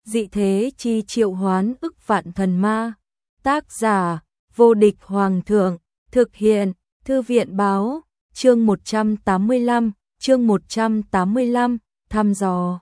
dị thế chi triệu hoán ức vạn thần ma. Tác giả, vô địch hoàng thượng, thực hiện, thư viện báo, chương 185, thăm dò.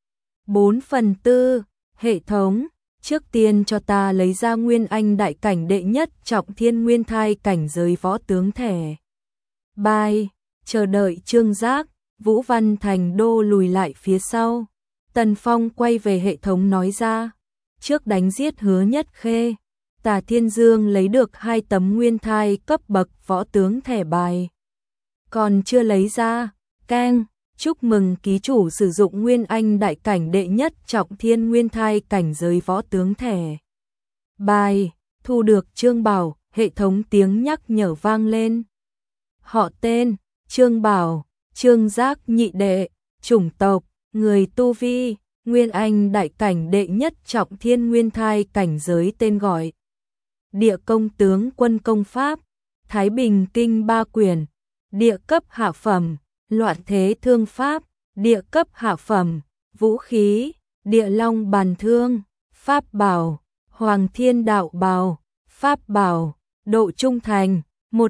4/4, hệ thống, trước tiên cho ta lấy ra Nguyên Anh đại cảnh đệ nhất trọng thiên nguyên thai cảnh giới võ tướng thẻ. Bye, chờ đợi Trương Giác, Vũ Văn Thành Đô lùi lại phía sau. Tần Phong quay về hệ thống nói ra, trước đánh giết Hứa Nhất Khê, Tả Thiên Dương lấy được 2 tấm nguyên thai cấp bậc võ tướng thẻ bài. Còn chưa lấy ra, keng, chúc mừng ký chủ sử dụng Nguyên Anh đại cảnh đệ nhất trọng thiên nguyên thai cảnh giới võ tướng thẻ. Bài, thu được Trương Bảo, hệ thống tiếng nhắc nhở vang lên. Họ tên, Trương Bảo, Trương Giác nhị đệ, chủng tộc, người tu vi, Nguyên Anh đại cảnh đệ nhất trọng thiên nguyên thai cảnh giới tên gọi. Địa công tướng quân công pháp, Thái Bình kinh 3 quyển, địa cấp hạ phẩm, loạn thế thương pháp, địa cấp hạ phẩm, vũ khí, địa long bàn thương, pháp bảo, hoàng thiên đạo bào, pháp bảo, độ trung thành,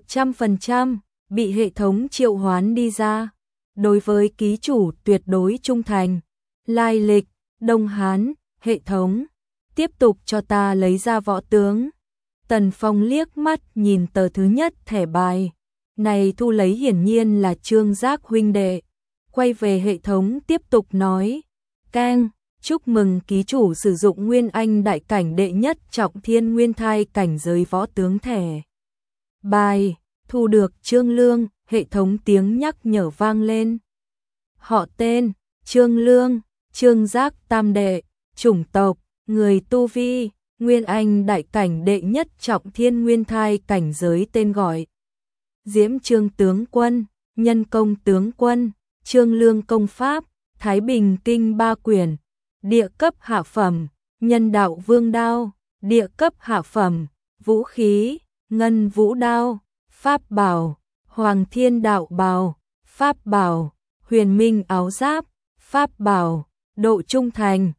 100%, bị hệ thống triệu hoán đi ra. Đối với ký chủ tuyệt đối trung thành, lai lịch, Đông Hán, hệ thống, tiếp tục cho ta lấy ra võ tướng. Tần Phong liếc mắt nhìn tờ thứ nhất thẻ bài, này thu lấy hiển nhiên là Trương Giác huynh đệ. Quay về hệ thống tiếp tục nói, keng, chúc mừng ký chủ sử dụng Nguyên Anh đại cảnh đệ nhất trọng thiên nguyên thai cảnh giới võ tướng thẻ. Bài, thu được Trương Lương, hệ thống tiếng nhắc nhở vang lên. Họ tên, Trương Lương, Trương Giác tam đệ, chủng tộc, người tu vi, Nguyên Anh đại cảnh đệ nhất trọng thiên nguyên thai cảnh giới tên gọi. Diễm Trương tướng quân, nhân công tướng quân, Trương Lương công pháp, Thái Bình kinh 3 quyển, địa cấp hạ phẩm, nhân đạo vương đao, địa cấp hạ phẩm, vũ khí, ngân vũ đao, pháp bảo, hoàng thiên đạo bào, pháp bảo, huyền minh áo giáp, pháp bảo, độ trung thành,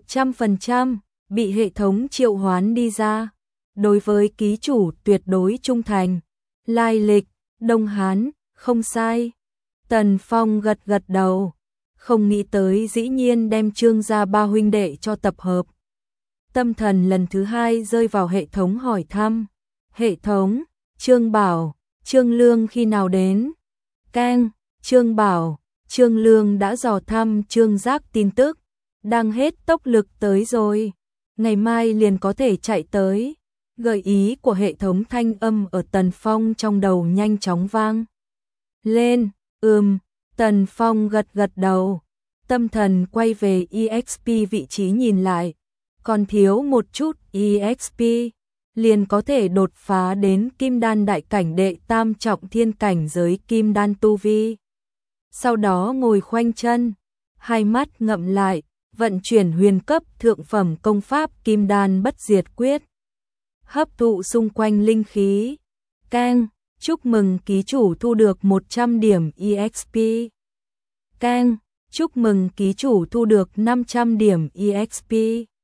100%, bị hệ thống triệu hoán đi ra. Đối với ký chủ tuyệt đối trung thành, lai lịch, Đông Hán, không sai. Tần Phong gật gật đầu, không nghĩ tới dĩ nhiên đem Trương gia 3 huynh đệ cho tập hợp. Tâm thần lần thứ 2 rơi vào hệ thống hỏi thăm. Hệ thống, Trương Bảo, Trương Lương khi nào đến? Keng, Trương Bảo, Trương Lương đã dò thăm Trương Giác tin tức, đang hết tốc lực tới rồi, ngày mai liền có thể chạy tới. Gợi ý của hệ thống thanh âm ở Tần Phong trong đầu nhanh chóng vang lên. Tần Phong gật gật đầu, tâm thần quay về EXP vị trí nhìn lại, còn thiếu một chút EXP, liền có thể đột phá đến Kim Đan đại cảnh đệ tam trọng thiên cảnh giới Kim Đan tu vi. Sau đó ngồi khoanh chân, hai mắt ngậm lại, vận chuyển huyền cấp thượng phẩm công pháp Kim Đan bất diệt quyết, hấp thụ xung quanh linh khí. Keng, chúc mừng ký chủ thu được 100 điểm EXP. Keng, chúc mừng ký chủ thu được 500 điểm EXP.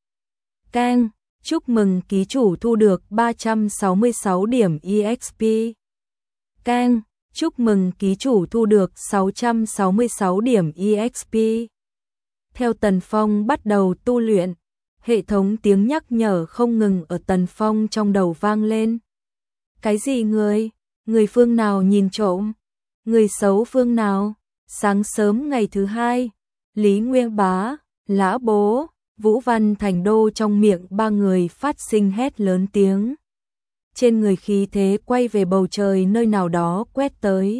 Keng, chúc mừng ký chủ thu được 366 điểm EXP. Keng, chúc mừng ký chủ thu được 666 điểm EXP. Theo Tần Phong bắt đầu tu luyện, hệ thống tiếng nhắc nhở không ngừng ở Tần Phong trong đầu vang lên. Cái gì người phương nào nhìn trộm? Người xấu phương nào? Sáng sớm ngày thứ 2, Lý Nguyên Bá, Lã Bố, Vũ Văn Thành Đô trong miệng 3 người phát sinh hét lớn tiếng. Trên người khí thế quay về bầu trời nơi nào đó quét tới.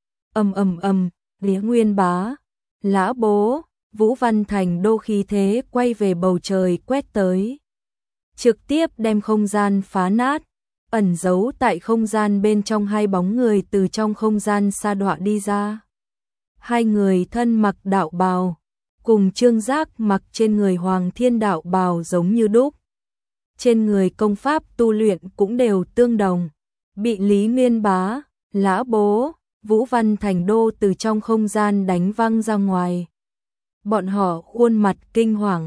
Lý Nguyên Bá, Lã Bố, Vũ Văn Thành Đô khí thế quay về bầu trời quét tới. Trực tiếp đem không gian phá nát, ẩn giấu tại không gian bên trong 2 bóng người từ trong không gian sa đọa đi ra. 2 người thân mặc đạo bào, cùng Trương Giác mặc trên người Hoàng Thiên đạo bào giống như đúc. Trên người công pháp tu luyện cũng đều tương đồng, bị Lý Nguyên Bá, Lã Bố, Vũ Văn Thành Đô từ trong không gian đánh văng ra ngoài. Bọn họ khuôn mặt kinh hoàng,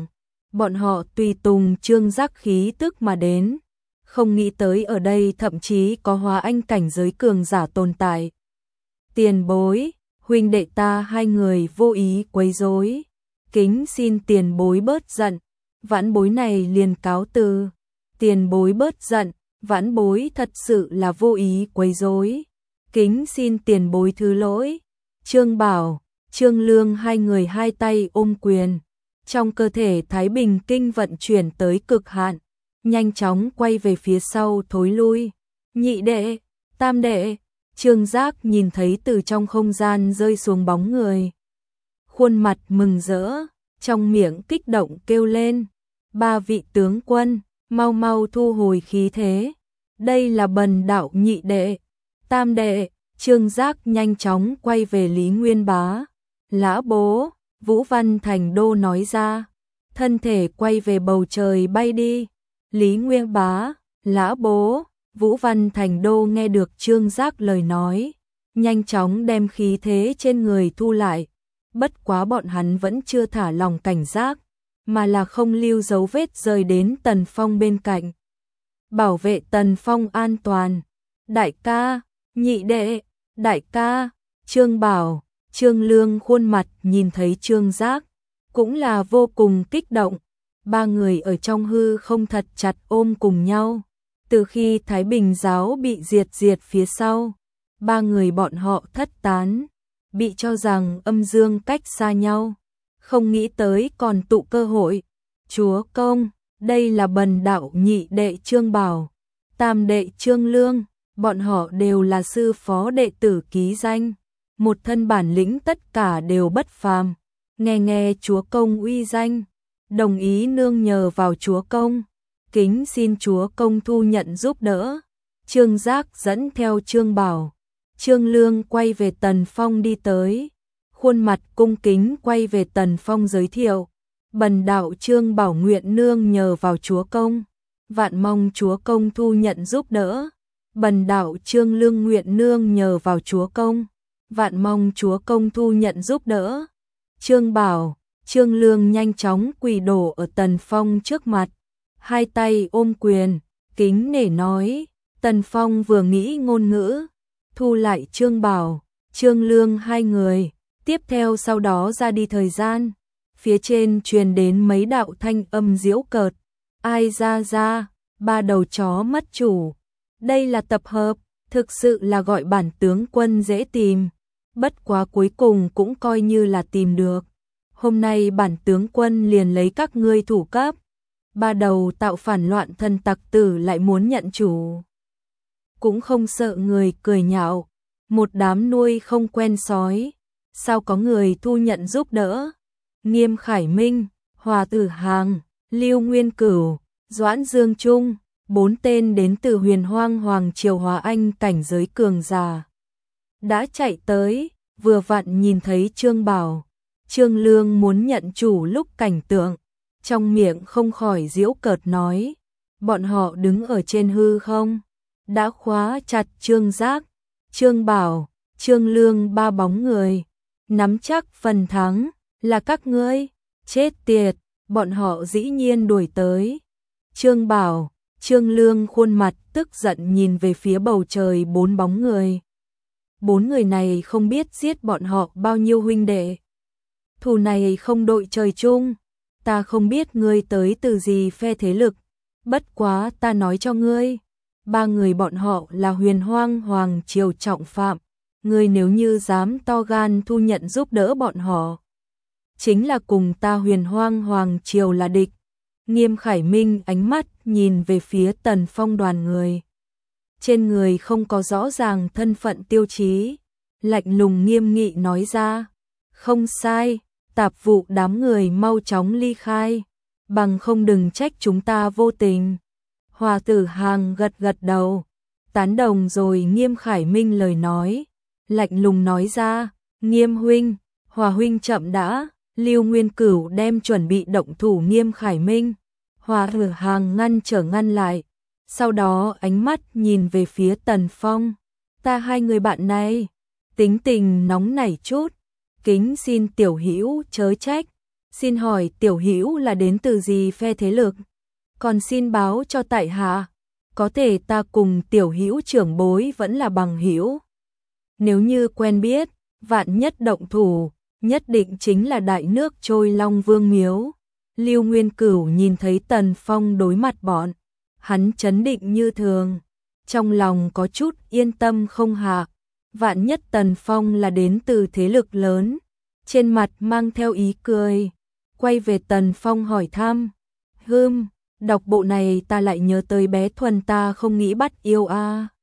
bọn họ tùy tùng Trương Giác khí tức mà đến, không nghĩ tới ở đây thậm chí có hóa anh cảnh giới cường giả tồn tại. Tiền bối, huynh đệ ta hai người vô ý quấy rối, kính xin tiền bối bớt giận, vãn bối này liền cáo từ. Tiền bối bớt giận, vãn bối thật sự là vô ý quấy rối, kính xin tiền bối thứ lỗi. Trương Bảo, Trương Lương hai người hai tay ôm quyền, trong cơ thể Thái Bình kinh vận chuyển tới cực hạn, nhanh chóng quay về phía sau thối lui. Nhị đệ, tam đệ, Trương Giác nhìn thấy từ trong không gian rơi xuống bóng người, khuôn mặt mừng rỡ, trong miệng kích động kêu lên, ba vị tướng quân, mau mau thu hồi khí thế, đây là bần đạo nhị đệ, tam đệ. Trương Giác nhanh chóng quay về Lý Nguyên Bá. Lã bố, Vũ Văn Thành Đô nói ra, thân thể quay về bầu trời bay đi. Lý Nguyên Bá, Lã bố, Vũ Văn Thành Đô nghe được Trương Giác lời nói, nhanh chóng đem khí thế trên người thu lại. Bất quá bọn hắn vẫn chưa thả lòng cảnh giác, mà là không lưu dấu vết rời đến Tần Phong bên cạnh. Bảo vệ Tần Phong an toàn. Đại ca, nhị đệ, đại ca, Trương Bảo, Trương Lương khuôn mặt nhìn thấy Trương Giác, cũng là vô cùng kích động. Ba người ở trong hư không thật chặt ôm cùng nhau. Từ khi Thái Bình giáo bị diệt phía sau, ba người bọn họ thất tán, bị cho rằng âm dương cách xa nhau, không nghĩ tới còn tụ cơ hội. Chúa công, đây là bần đạo nhị đệ Trương Bảo, tam đệ Trương Lương, bọn họ đều là sư phó đệ tử ký danh, một thân bản lĩnh tất cả đều bất phàm, nghe chúa công uy danh, đồng ý nương nhờ vào chúa công, kính xin chúa công thu nhận giúp đỡ. Trương Giác dẫn theo Trương Bảo, Trương Lương quay về Tần Phong đi tới, khuôn mặt cung kính quay về Tần Phong giới thiệu, bần đạo Trương Bảo nguyện nương nhờ vào chúa công, vạn mong chúa công thu nhận giúp đỡ. Bần đạo Trương Lương nguyện nương nhờ vào chúa công, vạn mong chúa công thu nhận giúp đỡ. Trương Bảo, Trương Lương nhanh chóng quỳ đổ ở Tần Phong trước mặt, hai tay ôm quyền, kính nể nói. Tần Phong vừa nghĩ ngôn ngữ, thu lại Trương Bảo, Trương Lương hai người, tiếp theo sau đó ra đi. Thời gian, phía trên truyền đến mấy đạo thanh âm giễu cợt, ai ra, ba đầu chó mất chủ. Đây là tập hợp, thực sự là gọi bản tướng quân dễ tìm, bất quá cuối cùng cũng coi như là tìm được. Hôm nay bản tướng quân liền lấy các ngươi thủ cấp, ba đầu tạo phản loạn thân tặc tử lại muốn nhận chủ. Cũng không sợ người cười nhạo, một đám nuôi không quen sói, sao có người thu nhận giúp đỡ. Nghiêm Khải Minh, Hòa Tử Hàng, Lưu Nguyên Cửu, Doãn Dương Trung, 4 tên đến từ Huyền Hoang Hoàng Triều hóa anh cảnh giới cường giả đã chạy tới, vừa vặn nhìn thấy Trương Bảo, Trương Lương muốn nhận chủ lúc cảnh tượng, trong miệng không khỏi giễu cợt nói, bọn họ đứng ở trên hư không, đã khóa chặt Trương Giác, Trương Bảo, Trương Lương ba bóng người, nắm chắc phần thắng là các ngươi, chết tiệt, bọn họ dĩ nhiên đuổi tới. Trương Bảo, Trương Lương khuôn mặt tức giận nhìn về phía bầu trời 4 bóng người. 4 người này không biết giết bọn họ bao nhiêu huynh đệ. Thù này không đội trời chung, ta không biết ngươi tới từ gì phe thế lực, bất quá ta nói cho ngươi, 3 người bọn họ là Huyền Hoang Hoàng Triều trọng phạm, ngươi nếu như dám to gan thu nhận giúp đỡ bọn họ, chính là cùng ta Huyền Hoang Hoàng Triều là địch. Nghiêm Khải Minh ánh mắt nhìn về phía Tần Phong đoàn người. Trên người không có rõ ràng thân phận tiêu chí, lạnh lùng nghiêm nghị nói ra, không sai, tạp vụ đám người mau chóng ly khai, bằng không đừng trách chúng ta vô tình. Hòa Tử Hàng gật đầu, tán đồng rồi Nghiêm Khải Minh lời nói, lạnh lùng nói ra, Nghiêm huynh, Hòa huynh chậm đã. Lưu Nguyên Cửu đem chuẩn bị động thủ Nghiêm Khải Minh, Hòa Tử Hàng ngăn lại, sau đó ánh mắt nhìn về phía Tần Phong, ta hai người bạn này, tính tình nóng nảy chút, kính xin tiểu hữu chớ trách. Xin hỏi tiểu hữu là đến từ gì phe thế lực? Còn xin báo cho tại hạ, có thể ta cùng tiểu hữu trưởng bối vẫn là bằng hữu. Nếu như quen biết, vạn nhất động thủ, nhất định chính là đại nước trôi Long Vương miếu. Lưu Nguyên Cửu nhìn thấy Tần Phong đối mặt bọn, hắn trấn định như thường, trong lòng có chút yên tâm không hạ. Vạn nhất Tần Phong là đến từ thế lực lớn, trên mặt mang theo ý cười, quay về Tần Phong hỏi thăm. Đọc bộ này ta lại nhớ tới bé Thuần ta không nghĩ bắt yêu a.